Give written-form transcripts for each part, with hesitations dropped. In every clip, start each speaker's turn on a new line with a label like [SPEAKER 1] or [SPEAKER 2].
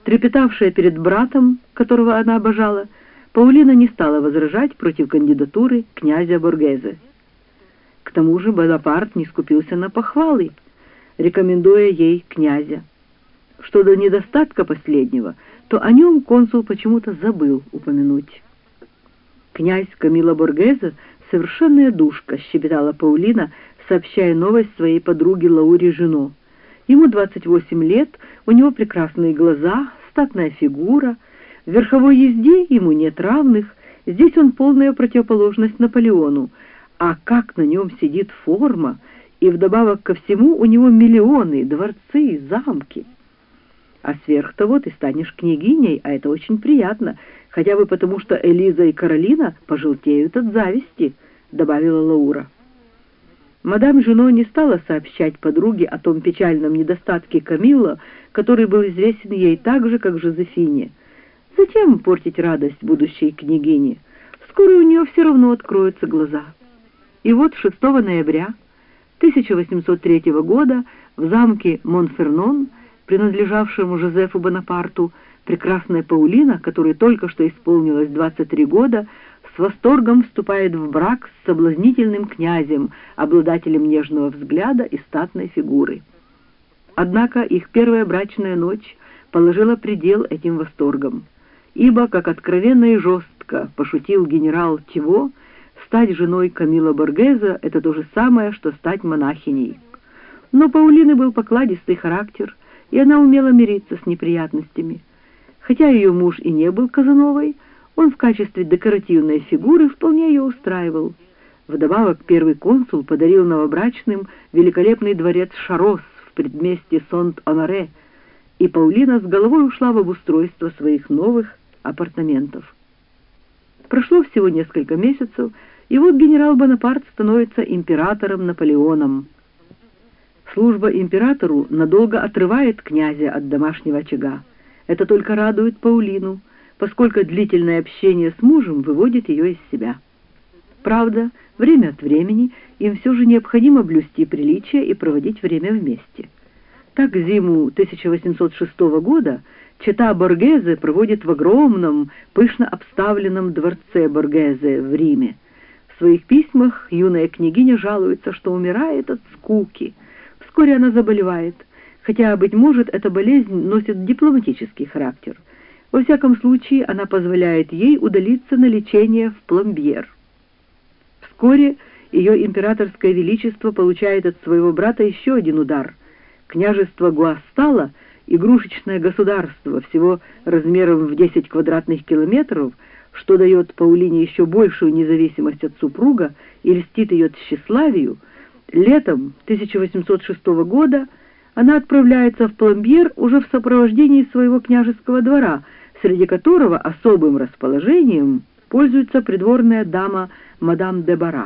[SPEAKER 1] Трепетавшая перед братом, которого она обожала, Паулина не стала возражать против кандидатуры князя Боргезе. К тому же Бонапарт не скупился на похвалы, рекомендуя ей князя. Что до недостатка последнего, то о нем консул почему-то забыл упомянуть. «Князь Камило Боргезе — совершенная душка», — щебетала Паулина, сообщая новость своей подруге Лауре Жено. «Ему 28 лет, у него прекрасные глаза, статная фигура, в верховой езде ему нет равных, здесь он полная противоположность Наполеону, а как на нем сидит форма, и вдобавок ко всему у него миллионы, дворцы, замки. А сверх того ты станешь княгиней, а это очень приятно, хотя бы потому, что Элиза и Каролина пожелтеют от зависти», — добавила Лаура. Мадам Жено не стала сообщать подруге о том печальном недостатке Камилло, который был известен ей так же, как Жозефине. Зачем портить радость будущей княгине? Скоро у нее все равно откроются глаза. И вот 6 ноября 1803 года в замке Монфернон, принадлежавшему Жозефу Бонапарту, прекрасная Паулина, которой только что исполнилось 23 года, с восторгом вступает в брак с соблазнительным князем, обладателем нежного взгляда и статной фигуры. Однако их первая брачная ночь положила предел этим восторгам, ибо, как откровенно и жестко пошутил генерал Тиво, стать женой Камило Боргезе — это то же самое, что стать монахиней. Но Паулины был покладистый характер, и она умела мириться с неприятностями. Хотя ее муж и не был Казановой, он в качестве декоративной фигуры вполне ее устраивал. Вдобавок первый консул подарил новобрачным великолепный дворец Шарос в предместье Сонт-Оноре, и Паулина с головой ушла в обустройство своих новых апартаментов. Прошло всего несколько месяцев, и вот генерал Бонапарт становится императором Наполеоном. Служба императору надолго отрывает князя от домашнего очага. Это только радует Паулину, поскольку длительное общение с мужем выводит ее из себя. Правда, время от времени им все же необходимо блюсти приличие и проводить время вместе. Так зиму 1806 года чета Боргезе проводит в огромном, пышно обставленном дворце Боргезе в Риме. В своих письмах юная княгиня жалуется, что умирает от скуки. Вскоре она заболевает, хотя, быть может, эта болезнь носит дипломатический характер. Во всяком случае, она позволяет ей удалиться на лечение в Пломбьер. Вскоре ее императорское величество получает от своего брата еще один удар. Княжество Гуастало, игрушечное государство, всего размером в 10 квадратных километров, что дает Паулине еще большую независимость от супруга и льстит ее тщеславию, летом 1806 года она отправляется в Пломбьер уже в сопровождении своего княжеского двора, среди которого особым расположением пользуется придворная дама мадам де Бара.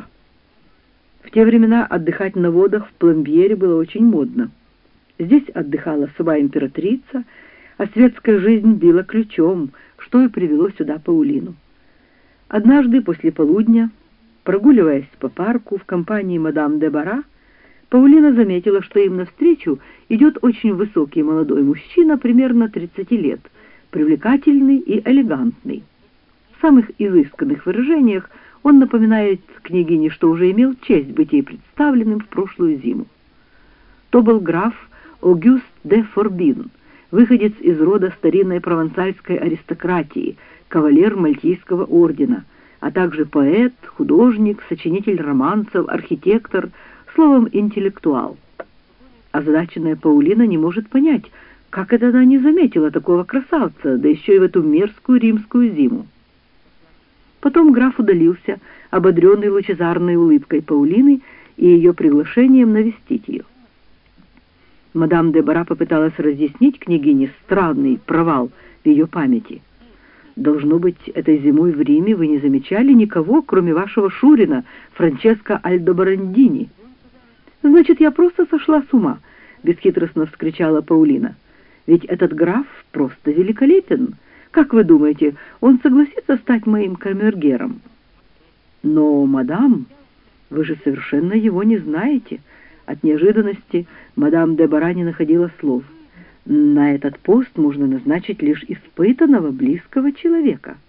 [SPEAKER 1] В те времена отдыхать на водах в Пломбьере было очень модно. Здесь отдыхала сама императрица, а светская жизнь била ключом, что и привело сюда Паулину. Однажды после полудня, прогуливаясь по парку в компании мадам де Бара, Паулина заметила, что им навстречу идет очень высокий молодой мужчина, примерно 30 лет, привлекательный и элегантный. В самых изысканных выражениях он напоминает княгине, что уже имел честь быть ей представленным в прошлую зиму. То был граф Огюст де Форбин, выходец из рода старинной провансальской аристократии, кавалер Мальтийского ордена, а также поэт, художник, сочинитель романсов, архитектор, словом, интеллектуал. Озадаченная Паулина не может понять, как это она не заметила такого красавца, да еще и в эту мерзкую римскую зиму. Потом граф удалился, ободренный лучезарной улыбкой Паулины и ее приглашением навестить ее. Мадам де Бара попыталась разъяснить княгине странный провал в ее памяти. «Должно быть, этой зимой в Риме вы не замечали никого, кроме вашего шурина, Франческо Альдобарандини». «Значит, я просто сошла с ума», — бесхитростно вскричала Паулина. «Ведь этот граф просто великолепен. Как вы думаете, он согласится стать моим камергером?» «Но, мадам, вы же совершенно его не знаете». От неожиданности мадам де Бара не находила слов. На этот пост можно назначить лишь испытанного близкого человека.